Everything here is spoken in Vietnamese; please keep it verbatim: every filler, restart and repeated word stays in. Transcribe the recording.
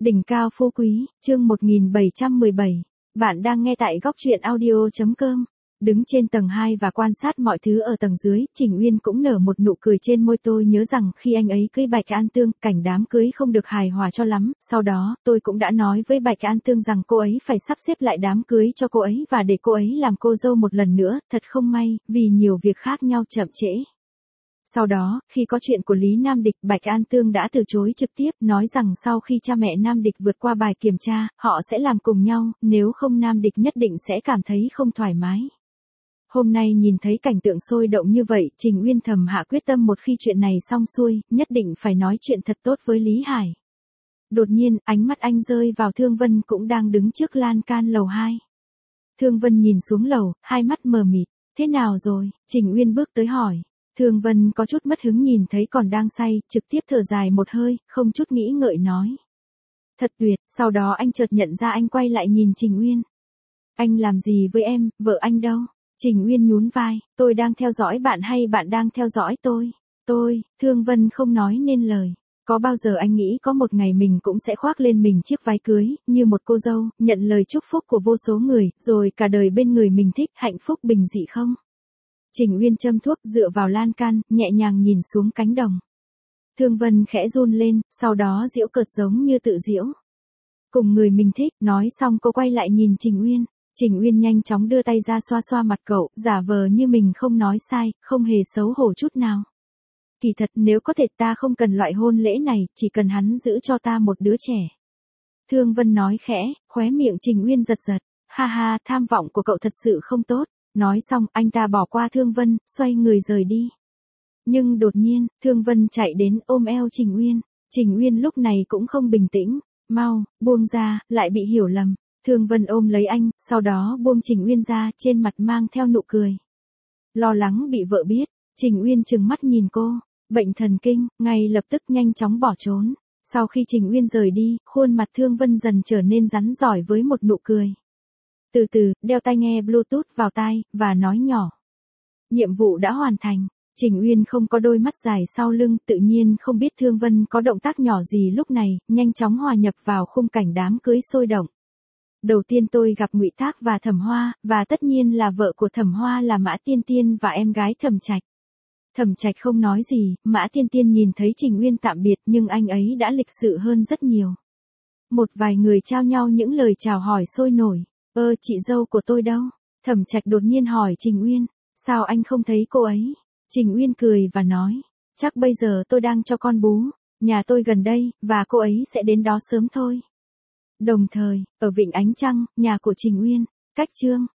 Đỉnh cao phú quý, chương một nghìn bảy trăm mười bảy. Bạn đang nghe tại góc truyện audio chấm com. Đứng trên tầng hai và quan sát mọi thứ ở tầng dưới, Trình Uyên cũng nở một nụ cười trên môi. Tôi nhớ rằng khi anh ấy cưới Bạch An Tương, cảnh đám cưới không được hài hòa cho lắm. Sau đó, tôi cũng đã nói với Bạch An Tương rằng cô ấy phải sắp xếp lại đám cưới cho cô ấy và để cô ấy làm cô dâu một lần nữa. Thật không may, vì nhiều việc khác nhau chậm trễ. Sau đó, khi có chuyện của Lý Nam Địch, Bạch An Tương đã từ chối trực tiếp, nói rằng sau khi cha mẹ Nam Địch vượt qua bài kiểm tra, họ sẽ làm cùng nhau, nếu không Nam Địch nhất định sẽ cảm thấy không thoải mái. Hôm nay nhìn thấy cảnh tượng sôi động như vậy, Trình Uyên thầm hạ quyết tâm một khi chuyện này xong xuôi, nhất định phải nói chuyện thật tốt với Lý Hải. Đột nhiên, ánh mắt anh rơi vào Thương Vân cũng đang đứng trước lan can lầu hai. Thương Vân nhìn xuống lầu, hai mắt mờ mịt. Thế nào rồi? Trình Uyên bước tới hỏi. Thương Vân có chút mất hứng nhìn thấy còn đang say, trực tiếp thở dài một hơi, không chút nghĩ ngợi nói. Thật tuyệt, sau đó anh chợt nhận ra anh quay lại nhìn Trình Uyên. Anh làm gì với em, vợ anh đâu? Trình Uyên nhún vai, tôi đang theo dõi bạn hay bạn đang theo dõi tôi? Tôi, Thương Vân không nói nên lời. Có bao giờ anh nghĩ có một ngày mình cũng sẽ khoác lên mình chiếc váy cưới, như một cô dâu, nhận lời chúc phúc của vô số người, rồi cả đời bên người mình thích, hạnh phúc bình dị không? Trình Uyên châm thuốc dựa vào lan can, nhẹ nhàng nhìn xuống cánh đồng. Thương Vân khẽ run lên, sau đó giễu cợt giống như tự giễu. Cùng người mình thích, nói xong cô quay lại nhìn Trình Uyên. Trình Uyên nhanh chóng đưa tay ra xoa xoa mặt cậu, giả vờ như mình không nói sai, không hề xấu hổ chút nào. Kỳ thật nếu có thể ta không cần loại hôn lễ này, chỉ cần hắn giữ cho ta một đứa trẻ. Thương Vân nói khẽ, khóe miệng Trình Uyên giật giật. Ha ha, tham vọng của cậu thật sự không tốt. Nói xong, anh ta bỏ qua Thương Vân, xoay người rời đi. Nhưng đột nhiên, Thương Vân chạy đến ôm eo Trình Uyên. Trình Uyên lúc này cũng không bình tĩnh. Mau, buông ra, lại bị hiểu lầm. Thương Vân ôm lấy anh, sau đó buông Trình Uyên ra, trên mặt mang theo nụ cười. Lo lắng bị vợ biết, Trình Uyên trừng mắt nhìn cô. Bệnh thần kinh, ngay lập tức nhanh chóng bỏ trốn. Sau khi Trình Uyên rời đi, khuôn mặt Thương Vân dần trở nên rắn rỏi với một nụ cười. Từ từ, đeo tai nghe Bluetooth vào tai, và nói nhỏ. Nhiệm vụ đã hoàn thành. Trình Uyên không có đôi mắt dài sau lưng, tự nhiên không biết Thương Vân có động tác nhỏ gì lúc này, nhanh chóng hòa nhập vào khung cảnh đám cưới sôi động. Đầu tiên tôi gặp Ngụy Thác và Thẩm Hoa, và tất nhiên là vợ của Thẩm Hoa là Mã Tiên Tiên và em gái Thẩm Trạch. Thẩm Trạch không nói gì, Mã Tiên Tiên nhìn thấy Trình Uyên tạm biệt nhưng anh ấy đã lịch sự hơn rất nhiều. Một vài người trao nhau những lời chào hỏi sôi nổi. Ơ chị dâu của tôi đâu? Thẩm Trạch đột nhiên hỏi Trình Uyên. Sao anh không thấy cô ấy? Trình Uyên cười và nói. Chắc bây giờ tôi đang cho con bú. Nhà tôi gần đây, và cô ấy sẽ đến đó sớm thôi. Đồng thời, ở Vịnh Ánh Trăng, nhà của Trình Uyên, cách chương